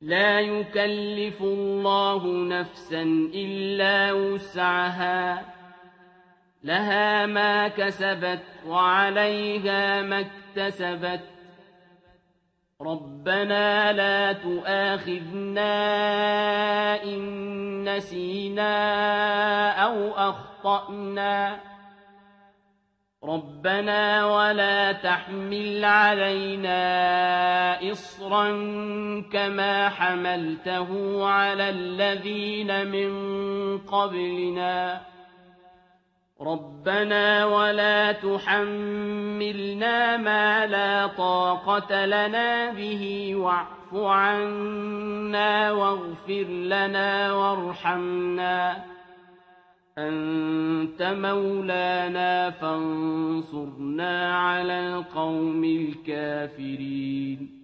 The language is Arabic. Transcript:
لا يكلف الله نفسا إلا وسعها لها ما كسبت وعليها ما اكتسبت ربنا لا تؤاخذنا إن نسينا أو أخطأنا ربنا ولا تحمل علينا إصرا كما حملته على الذين من قبلنا ربنا ولا تحملنا ما لا طاقة لنا به واعف عنا واغفر لنا وارحمنا أنت مولانا فانصرنا على القوم الكافرين